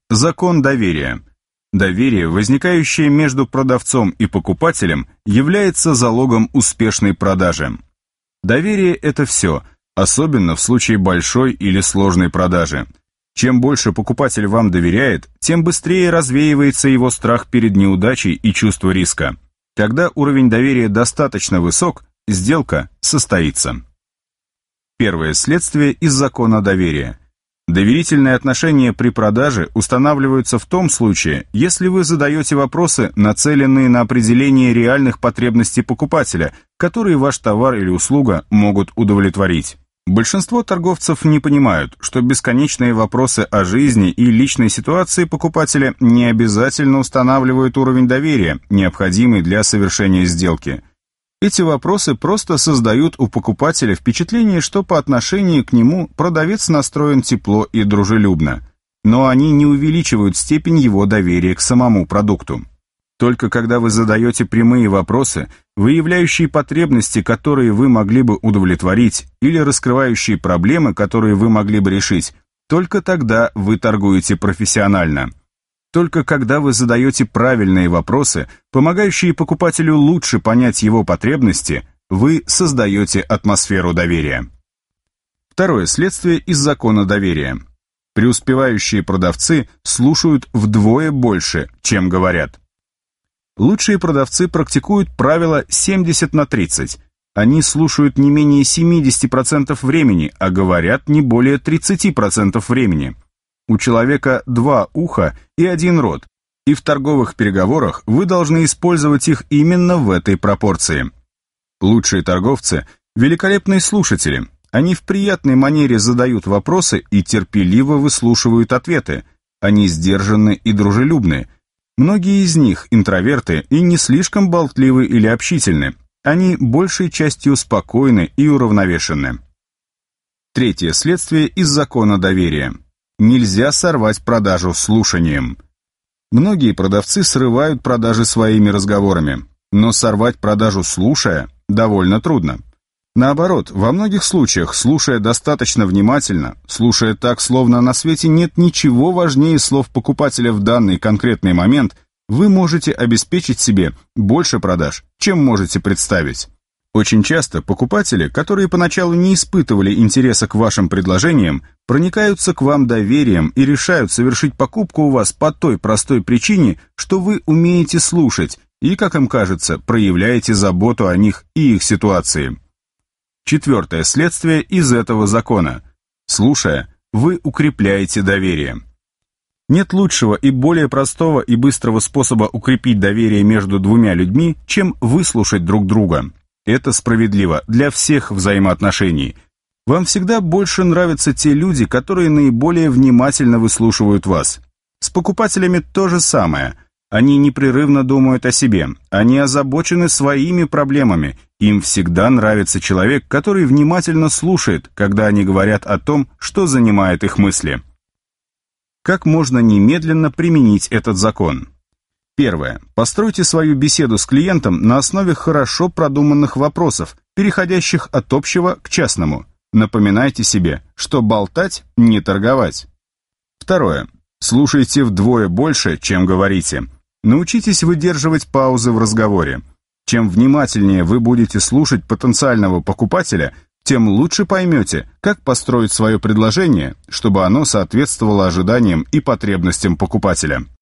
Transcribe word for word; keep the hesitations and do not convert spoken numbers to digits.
Закон доверия. Доверие, возникающее между продавцом и покупателем, является залогом успешной продажи. Доверие – это все, особенно в случае большой или сложной продажи. Чем больше покупатель вам доверяет, тем быстрее развеивается его страх перед неудачей и чувство риска. Когда уровень доверия достаточно высок, сделка состоится. Первое следствие из закона доверия. Доверительные отношения при продаже устанавливаются в том случае, если вы задаете вопросы, нацеленные на определение реальных потребностей покупателя, которые ваш товар или услуга могут удовлетворить. Большинство торговцев не понимают, что бесконечные вопросы о жизни и личной ситуации покупателя не обязательно устанавливают уровень доверия, необходимый для совершения сделки. Эти вопросы просто создают у покупателя впечатление, что по отношению к нему продавец настроен тепло и дружелюбно, но они не увеличивают степень его доверия к самому продукту. Только когда вы задаете прямые вопросы, выявляющие потребности, которые вы могли бы удовлетворить, или раскрывающие проблемы, которые вы могли бы решить, только тогда вы торгуете профессионально. Только когда вы задаете правильные вопросы, помогающие покупателю лучше понять его потребности, вы создаете атмосферу доверия. Второе следствие из закона доверия. Преуспевающие продавцы слушают вдвое больше, чем говорят. Лучшие продавцы практикуют правило семьдесят на тридцать. Они слушают не менее семьдесят процентов времени, а говорят не более тридцать процентов времени. У человека два уха и один рот, и в торговых переговорах вы должны использовать их именно в этой пропорции. Лучшие торговцы – великолепные слушатели. Они в приятной манере задают вопросы и терпеливо выслушивают ответы. Они сдержанны и дружелюбны. Многие из них интроверты и не слишком болтливы или общительны. Они большей частью спокойны и уравновешены. Третье следствие из закона доверия. Нельзя сорвать продажу слушанием. Многие продавцы срывают продажи своими разговорами, но сорвать продажу слушая довольно трудно. Наоборот, во многих случаях, слушая достаточно внимательно, слушая так, словно на свете нет ничего важнее слов покупателя в данный конкретный момент, вы можете обеспечить себе больше продаж, чем можете представить. Очень часто покупатели, которые поначалу не испытывали интереса к вашим предложениям, проникаются к вам доверием и решают совершить покупку у вас по той простой причине, что вы умеете слушать и, как им кажется, проявляете заботу о них и их ситуации. Четвертое следствие из этого закона. Слушая, вы укрепляете доверие. Нет лучшего и более простого и быстрого способа укрепить доверие между двумя людьми, чем выслушать друг друга. Это справедливо для всех взаимоотношений. Вам всегда больше нравятся те люди, которые наиболее внимательно выслушивают вас. С покупателями то же самое. Они непрерывно думают о себе, они озабочены своими проблемами. Им всегда нравится человек, который внимательно слушает, когда они говорят о том, что занимает их мысли. Как можно немедленно применить этот закон? Первое. Постройте свою беседу с клиентом на основе хорошо продуманных вопросов, переходящих от общего к частному. Напоминайте себе, что болтать – не торговать. Второе. Слушайте вдвое больше, чем говорите. Научитесь выдерживать паузы в разговоре. Чем внимательнее вы будете слушать потенциального покупателя, тем лучше поймете, как построить свое предложение, чтобы оно соответствовало ожиданиям и потребностям покупателя.